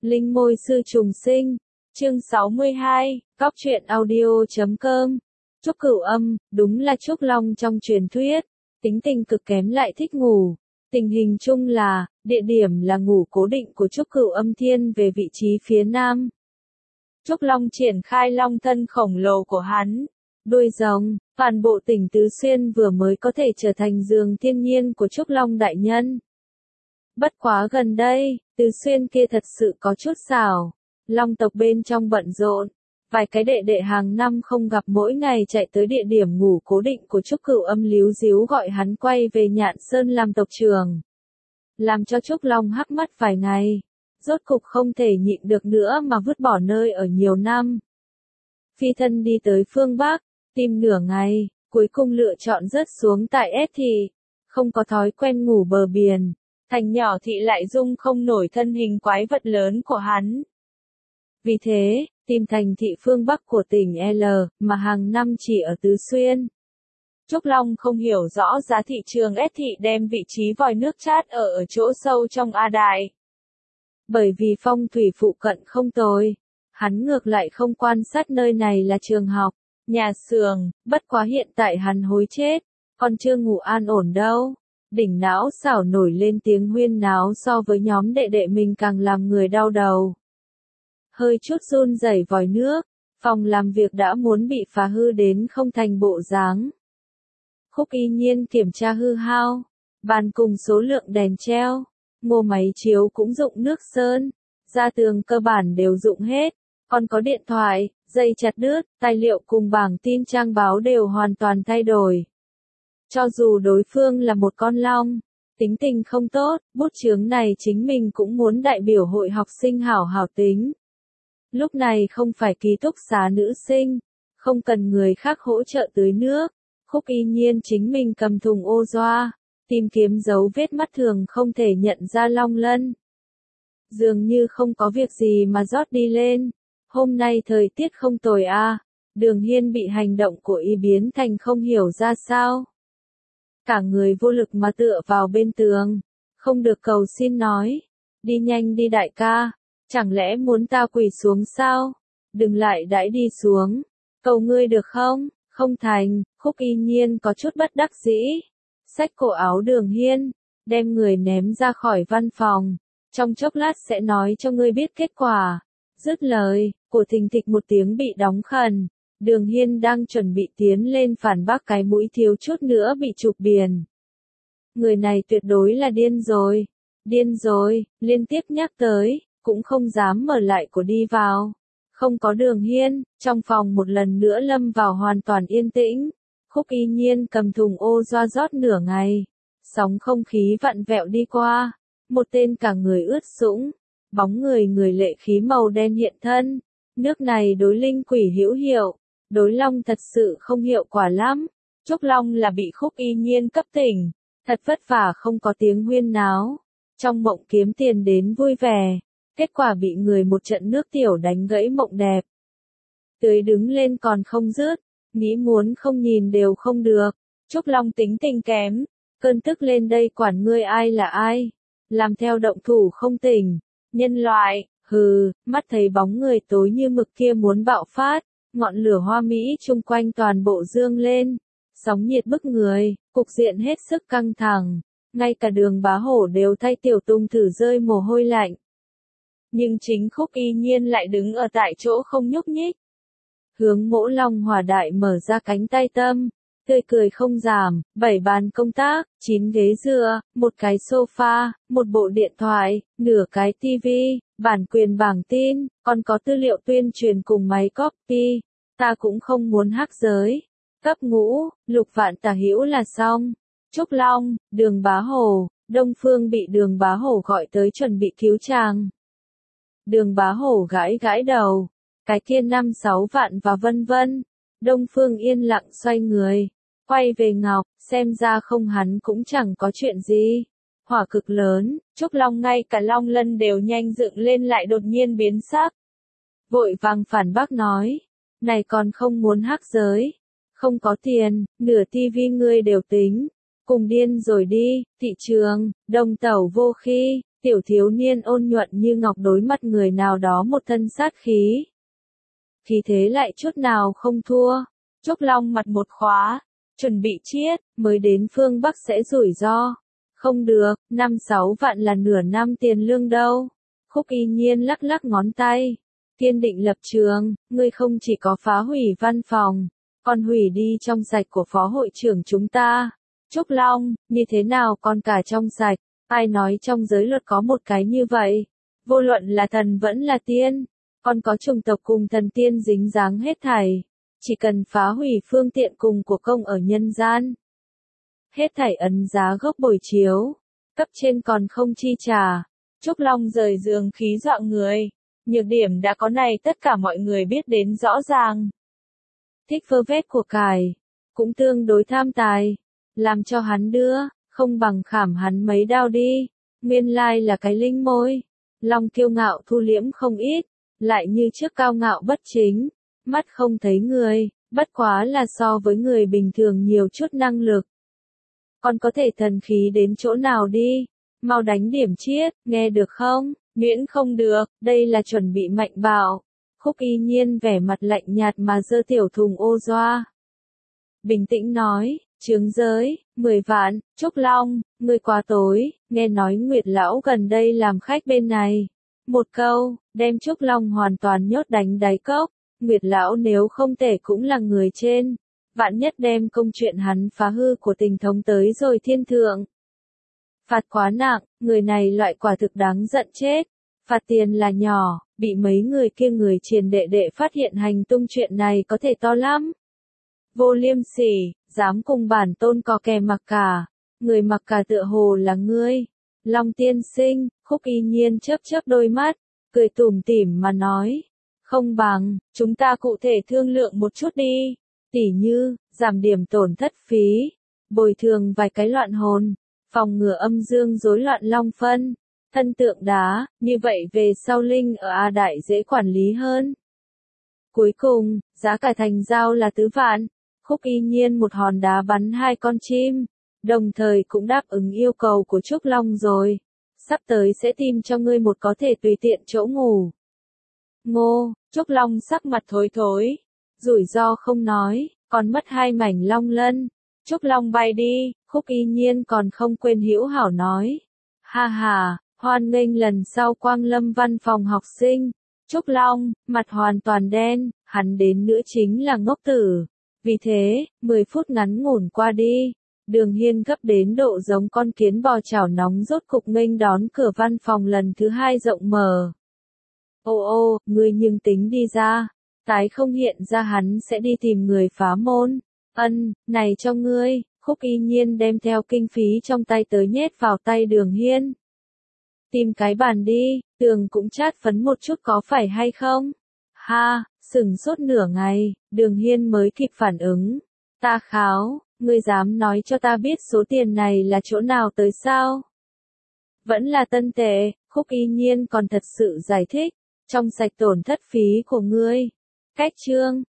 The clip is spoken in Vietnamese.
Linh môi sư trùng sinh, chương 62, Cóc truyện audio.com. Trúc Cửu Âm, đúng là Trúc Long trong truyền thuyết, tính tình cực kém lại thích ngủ. Tình hình chung là, địa điểm là ngủ cố định của Trúc Cửu Âm thiên về vị trí phía nam. Trúc Long triển khai long thân khổng lồ của hắn, đuôi rồng, toàn bộ tỉnh Tứ Xuyên vừa mới có thể trở thành giường thiên nhiên của Trúc Long đại nhân. Bất quá gần đây, Tứ Xuyên kia thật sự có chút xảo, Long tộc bên trong bận rộn, vài cái đệ đệ hàng năm không gặp mỗi ngày chạy tới địa điểm ngủ cố định của Trúc Cửu Âm líu díu gọi hắn quay về Nhạn Sơn làm tộc trưởng. Làm cho Trúc Long hắc mắt vài ngày, rốt cục không thể nhịn được nữa mà vứt bỏ nơi ở nhiều năm. Phi thân đi tới phương Bắc, tìm nửa ngày, cuối cùng lựa chọn rớt xuống tại S thị, không có thói quen ngủ bờ biển, thành nhỏ thị lại dung không nổi thân hình quái vật lớn của hắn. Vì thế, tìm thành thị phương Bắc của tỉnh L, mà hàng năm chỉ ở Tứ Xuyên. Trúc Long không hiểu rõ giá thị trường S thị đem vị trí vòi nước chát ở chỗ sâu trong A Đại. Bởi vì phong thủy phụ cận không tồi, hắn ngược lại không quan sát nơi này là trường học, nhà xưởng, bất quá hiện tại hắn hối chết, còn chưa ngủ an ổn đâu. Đỉnh não xảo nổi lên tiếng huyên náo so với nhóm đệ đệ mình càng làm người đau đầu. Hơi chút run rẩy vòi nước, phòng làm việc đã muốn bị phá hư đến không thành bộ dáng. Khúc Y Nhiên kiểm tra hư hao, bàn cùng số lượng đèn treo, ngô máy chiếu cũng dụng nước sơn, gia tường cơ bản đều dụng hết, còn có điện thoại, dây chặt đứt, tài liệu cùng bảng tin trang báo đều hoàn toàn thay đổi. Cho dù đối phương là một con long, tính tình không tốt, bút chướng này chính mình cũng muốn đại biểu hội học sinh hảo hảo tính. Lúc này không phải ký túc xá nữ sinh, không cần người khác hỗ trợ tưới nước, Khúc Y Nhiên chính mình cầm thùng ô doa, tìm kiếm dấu vết mắt thường không thể nhận ra long lân. Dường như không có việc gì mà rót đi lên, hôm nay thời tiết không tồi a. Đường Hiên bị hành động của y biến thành không hiểu ra sao. Cả người vô lực mà tựa vào bên tường, không được cầu xin nói, đi nhanh đi đại ca, chẳng lẽ muốn ta quỳ xuống sao, đừng lại đãi đi xuống, cầu ngươi được không, không thành. Khúc Y Nhiên có chút bất đắc dĩ, xách cổ áo Đường Hiên, đem người ném ra khỏi văn phòng, trong chốc lát sẽ nói cho ngươi biết kết quả. Dứt lời, cổ thình thịch một tiếng bị đóng khẩn. Đường Hiên đang chuẩn bị tiến lên phản bác cái mũi thiếu chút nữa bị chụp biển. Người này tuyệt đối là điên rồi, liên tiếp nhắc tới, cũng không dám mở lại cổ đi vào. Không có Đường Hiên, trong phòng một lần nữa lâm vào hoàn toàn yên tĩnh. Khúc Y Nhiên cầm thùng ô doa rót nửa ngày, sóng không khí vặn vẹo đi qua, một tên cả người ướt sũng, bóng người lệ khí màu đen hiện thân. Nước này đối linh quỷ hữu hiệu, đối long thật sự không hiệu quả lắm. Trúc Long là bị Khúc Y Nhiên cấp tỉnh, thật vất vả không có tiếng huyên náo, trong mộng kiếm tiền đến vui vẻ, kết quả bị người một trận nước tiểu đánh gãy mộng đẹp. Tưới đứng lên còn không dứt, nghĩ muốn không nhìn đều không được. Trúc Long tính tình kém, cơn tức lên đây quản ngươi ai là ai, làm theo động thủ không tỉnh, nhân loại. Hừ, mắt thấy bóng người tối như mực kia muốn bạo phát, ngọn lửa hoa mỹ chung quanh toàn bộ dương lên, sóng nhiệt bức người, cục diện hết sức căng thẳng, ngay cả Đường Bá Hổ đều thay Tiểu Tung thử rơi mồ hôi lạnh. Nhưng chính Khúc Y Nhiên lại đứng ở tại chỗ không nhúc nhích. Hướng Mỗ Long Hỏa Đại mở ra cánh tay tâm, tươi cười không giảm, 7 bàn công tác, 9 ghế dựa, một cái sofa, một bộ điện thoại, nửa cái tivi, bản quyền bảng tin, còn có tư liệu tuyên truyền cùng máy copy. Ta cũng không muốn hắc giới. Cấp ngũ, Lục Vạn tả hữu là xong. Trúc Long, Đường Bá Hổ, Đông Phương bị Đường Bá Hổ gọi tới chuẩn bị cứu chàng. Đường Bá Hổ gãi gãi đầu, cái kia 5-6 vạn và vân vân. Đông Phương yên lặng xoay người, quay về Ngọc, xem ra không hắn cũng chẳng có chuyện gì. Hỏa cực lớn, Trúc Long ngay cả long lân đều nhanh dựng lên lại đột nhiên biến sắc. Vội vàng phản bác nói, này còn không muốn hắc giới, không có tiền, nửa tivi ngươi đều tính, cùng điên rồi đi, thị trường, đồng tẩu vô khi, Tiểu thiếu niên ôn nhuận như ngọc đối mặt người nào đó một thân sát khí. Khí thế lại chút nào không thua. Trúc Long mặt một khóa, chuẩn bị chiết, mới đến phương Bắc sẽ rủi ro. Không được, 5-6 vạn là nửa năm tiền lương đâu. Khúc Y Nhiên lắc lắc ngón tay. Kiên định lập trường, ngươi không chỉ có phá hủy văn phòng, còn hủy đi trong sạch của phó hội trưởng chúng ta. Trúc Long, như thế nào còn cả trong sạch, ai nói trong giới luật có một cái như vậy? Vô luận là thần vẫn là tiên, còn có chủng tộc cùng thần tiên dính dáng hết thảy. Chỉ cần phá hủy phương tiện cùng của công ở nhân gian. Hết thảy ấn giá gốc bồi chiếu, cấp trên còn không chi trả. Trúc Long rời giường khí dọa người. Nhược điểm đã có này tất cả mọi người biết đến rõ ràng. Thích vơ vét của cải, cũng tương đối tham tài. Làm cho hắn đưa, không bằng khảm hắn mấy đao đi. Nguyên lai là cái linh môi. Long kiêu ngạo thu liễm không ít, lại như trước cao ngạo bất chính. Mắt không thấy người, bất quá là so với người bình thường nhiều chút năng lực. Còn có thể thần khí đến chỗ nào đi? Mau đánh điểm chiết, nghe được không? Miễn không được, đây là chuẩn bị mạnh bạo. Khúc Y Nhiên vẻ mặt lạnh nhạt mà giơ tiểu thùng ô doa. Bình tĩnh nói, chướng giới, 10 vạn, Trúc Long, ngươi quá tối, nghe nói Nguyệt Lão gần đây làm khách bên này. Một câu, đem Trúc Long hoàn toàn nhốt đánh đáy cốc. Nguyệt Lão nếu không thể cũng là người trên. Vạn nhất đem công chuyện hắn phá hư của tình thống tới rồi thiên thượng. Phạt quá nặng, người này loại quả thực đáng giận chết. Phạt tiền là nhỏ, bị mấy người kia người triền đệ đệ phát hiện hành tung chuyện này có thể to lắm. Vô liêm sỉ, dám cùng bản tôn có kè mặc cả. Người mặc cả tựa hồ là ngươi. Long tiên sinh, Khúc Y Nhiên chớp chớp đôi mắt, cười tủm tỉm mà nói. Không bằng, chúng ta cụ thể thương lượng một chút đi. Tỉ như, giảm điểm tổn thất phí, bồi thường vài cái loạn hồn, phòng ngừa âm dương rối loạn long phân, thân tượng đá, như vậy về sau linh ở A Đại dễ quản lý hơn. Cuối cùng, giá cả thành giao là 4 vạn, Khúc Y Nhiên một hòn đá bắn 2 con chim, đồng thời cũng đáp ứng yêu cầu của Trúc Long rồi. Sắp tới sẽ tìm cho ngươi một có thể tùy tiện chỗ ngủ. Ngô, Trúc Long sắc mặt thối thối, rủi ro không nói, còn mất 2 mảnh long lân. Trúc Long bay đi, Khúc Y Nhiên còn không quên hữu hảo nói. Ha ha, hoan nghênh lần sau Quang Lâm văn phòng học sinh. Trúc Long, mặt hoàn toàn đen, hắn đến nữa chính là ngốc tử. Vì thế, 10 phút ngắn ngủn qua đi, Đường Hiên gấp đến độ giống con kiến bò chảo nóng rốt cục nghênh đón cửa văn phòng lần thứ 2 rộng mở. Ô ô, ngươi nhưng tính đi ra. Tái không hiện ra hắn sẽ đi tìm người phá môn. Này cho ngươi, Khúc Y Nhiên đem theo kinh phí trong tay tới nhét vào tay Đường Hiên. Tìm cái bàn đi, tường cũng chát phấn một chút có phải hay không? Ha, sửng sốt nửa ngày, Đường Hiên mới kịp phản ứng. Ta kháo, ngươi dám nói cho ta biết số tiền này là chỗ nào tới sao? Vẫn là tân tệ, Khúc Y Nhiên còn thật sự giải thích. Trong sạch tổn thất phí của ngươi. Cách chương